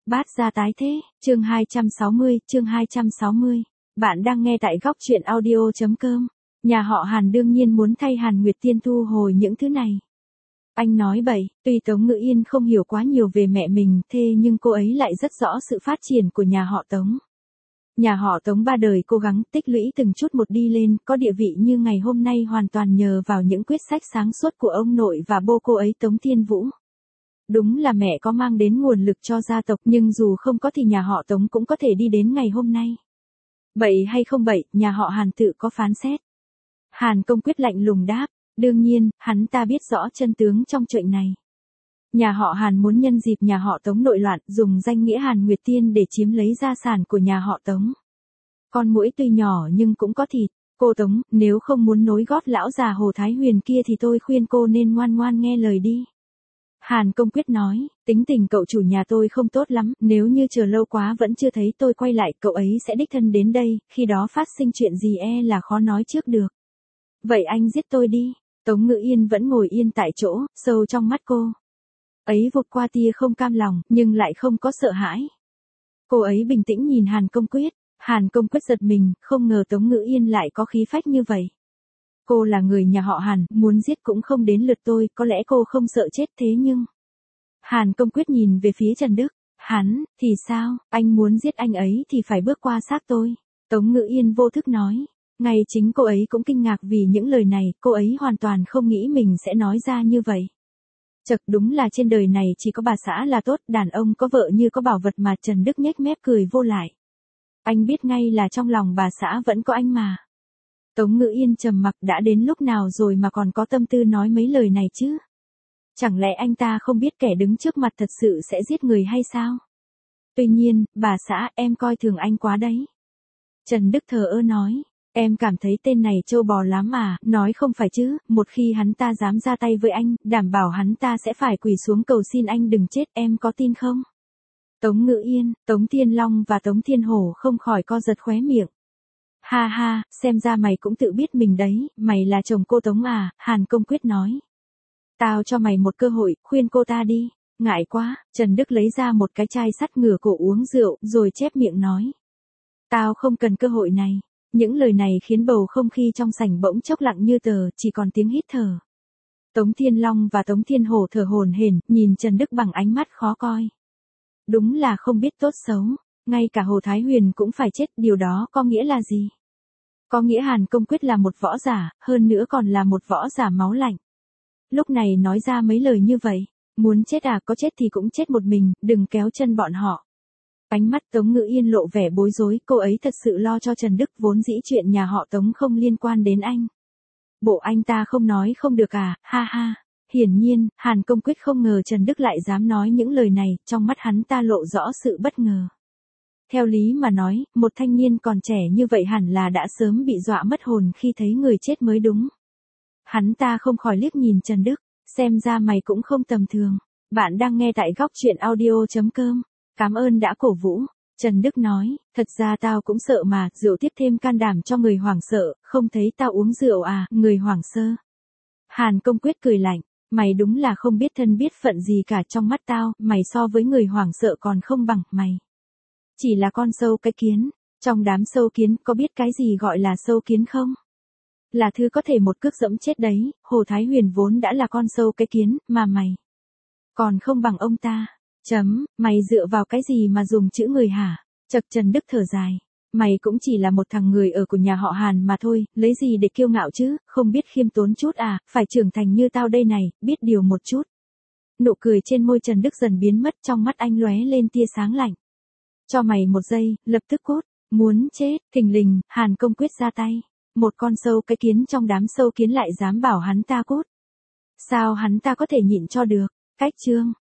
Bát gia tái thế, chương 260. Bạn đang nghe tại góc truyện audio.com. Nhà họ Hàn đương nhiên muốn thay Hàn Nguyệt Tiên thu hồi những thứ này. Anh nói bậy, tuy Tống Ngữ Yên không hiểu quá nhiều về mẹ mình, thế nhưng cô ấy lại rất rõ sự phát triển của nhà họ Tống. Nhà họ Tống ba đời cố gắng tích lũy từng chút một đi lên, có địa vị như ngày hôm nay hoàn toàn nhờ vào những quyết sách sáng suốt của ông nội và bố cô ấy Tống Thiên Vũ. Đúng là mẹ có mang đến nguồn lực cho gia tộc, nhưng dù không có thì nhà họ Tống cũng có thể đi đến ngày hôm nay. Bậy hay không bậy, nhà họ Hàn tự có phán xét. Hàn Công Quyết lạnh lùng đáp, đương nhiên, hắn ta biết rõ chân tướng trong chuyện này. Nhà họ Hàn muốn nhân dịp nhà họ Tống nội loạn, dùng danh nghĩa Hàn Nguyệt Tiên để chiếm lấy gia sản của nhà họ Tống. Con muỗi tuy nhỏ nhưng cũng có thịt. Cô Tống, nếu không muốn nối gót lão già Hồ Thái Huyền kia thì tôi khuyên cô nên ngoan ngoan nghe lời đi. Hàn Công Quyết nói, tính tình cậu chủ nhà tôi không tốt lắm, nếu như chờ lâu quá vẫn chưa thấy tôi quay lại, cậu ấy sẽ đích thân đến đây, khi đó phát sinh chuyện gì là khó nói trước được. Vậy anh giết tôi đi. Tống Ngữ Yên vẫn ngồi yên tại chỗ, sâu trong mắt cô ấy vụt qua tia không cam lòng, nhưng lại không có sợ hãi. Cô ấy bình tĩnh nhìn Hàn Công Quyết. Hàn Công Quyết giật mình, không ngờ Tống Ngữ Yên lại có khí phách như vậy. Cô là người nhà họ Hàn, muốn giết cũng không đến lượt tôi, có lẽ cô không sợ chết thế nhưng... Hàn Công Quyết nhìn về phía Trần Đức, hắn, thì sao, anh muốn giết anh ấy thì phải bước qua xác tôi. Tống Ngữ Yên vô thức nói, ngay chính cô ấy cũng kinh ngạc vì những lời này, cô ấy hoàn toàn không nghĩ mình sẽ nói ra như vậy. Chật, đúng là trên đời này chỉ có bà xã là tốt, đàn ông có vợ như có bảo vật mà. Trần Đức nhếch mép cười vô lại. Anh biết ngay là trong lòng bà xã vẫn có anh mà. Tống Ngữ Yên trầm mặc, đã đến lúc nào rồi mà còn có tâm tư nói mấy lời này chứ? Chẳng lẽ anh ta không biết kẻ đứng trước mặt thật sự sẽ giết người hay sao? Tuy nhiên, bà xã, em coi thường anh quá đấy. Trần Đức thờ ơ nói, em cảm thấy tên này trâu bò lắm à, nói không phải chứ, một khi hắn ta dám ra tay với anh, đảm bảo hắn ta sẽ phải quỳ xuống cầu xin anh đừng chết, em có tin không? Tống Ngữ Yên, Tống Thiên Long và Tống Thiên Hổ không khỏi co giật khóe miệng. Ha ha, xem ra mày cũng tự biết mình đấy, mày là chồng cô Tống à, Hàn Công Quyết nói. Tao cho mày một cơ hội, khuyên cô ta đi. Ngại quá, Trần Đức lấy ra một cái chai sắt ngửa cổ uống rượu, rồi chép miệng nói. Tao không cần cơ hội này. Những lời này khiến bầu không khí trong sảnh bỗng chốc lặng như tờ, chỉ còn tiếng hít thở. Tống Thiên Long và Tống Thiên Hổ thở hổn hển, nhìn Trần Đức bằng ánh mắt khó coi. Đúng là không biết tốt xấu, ngay cả Hồ Thái Huyền cũng phải chết, điều đó có nghĩa là gì? Có nghĩa Hàn Công Quyết là một võ giả, hơn nữa còn là một võ giả máu lạnh. Lúc này nói ra mấy lời như vậy, muốn chết à, có chết thì cũng chết một mình, đừng kéo chân bọn họ. Ánh mắt Tống Ngữ Yên lộ vẻ bối rối, cô ấy thật sự lo cho Trần Đức, vốn dĩ chuyện nhà họ Tống không liên quan đến anh. Bộ anh ta không nói không được à, ha ha. Hiển nhiên, Hàn Công Quyết không ngờ Trần Đức lại dám nói những lời này, trong mắt hắn ta lộ rõ sự bất ngờ. Theo lý mà nói, một thanh niên còn trẻ như vậy hẳn là đã sớm bị dọa mất hồn khi thấy người chết mới đúng. Hắn ta không khỏi liếc nhìn Trần Đức, xem ra mày cũng không tầm thường. Bạn đang nghe tại góc truyện audio.com. Cảm ơn đã cổ vũ. Trần Đức nói, thật ra tao cũng sợ mà, rượu tiếp thêm can đảm cho người hoảng sợ, không thấy tao uống rượu à, người hoảng sơ. Hàn Công Quyết cười lạnh, mày đúng là không biết thân biết phận gì cả, trong mắt tao, mày so với người hoảng sợ còn không bằng, mày chỉ là con sâu cái kiến. Trong đám sâu kiến, có biết cái gì gọi là sâu kiến không? Là thứ có thể một cước dẫm chết đấy. Hồ Thái Huyền vốn đã là con sâu cái kiến, mà mày còn không bằng ông ta. Mày dựa vào cái gì mà dùng chữ người hả? Chật, Trần Đức thở dài. Mày cũng chỉ là một thằng người ở của nhà họ Hàn mà thôi, lấy gì để kiêu ngạo chứ, không biết khiêm tốn chút à, phải trưởng thành như tao đây này, biết điều một chút. Nụ cười trên môi Trần Đức dần biến mất, trong mắt anh lóe lên tia sáng lạnh. Cho mày một giây, lập tức cút. Muốn chết, thình lình, Hàn Công Quyết ra tay. Một con sâu cái kiến trong đám sâu kiến lại dám bảo hắn ta cút. Sao hắn ta có thể nhịn cho được? Cách chương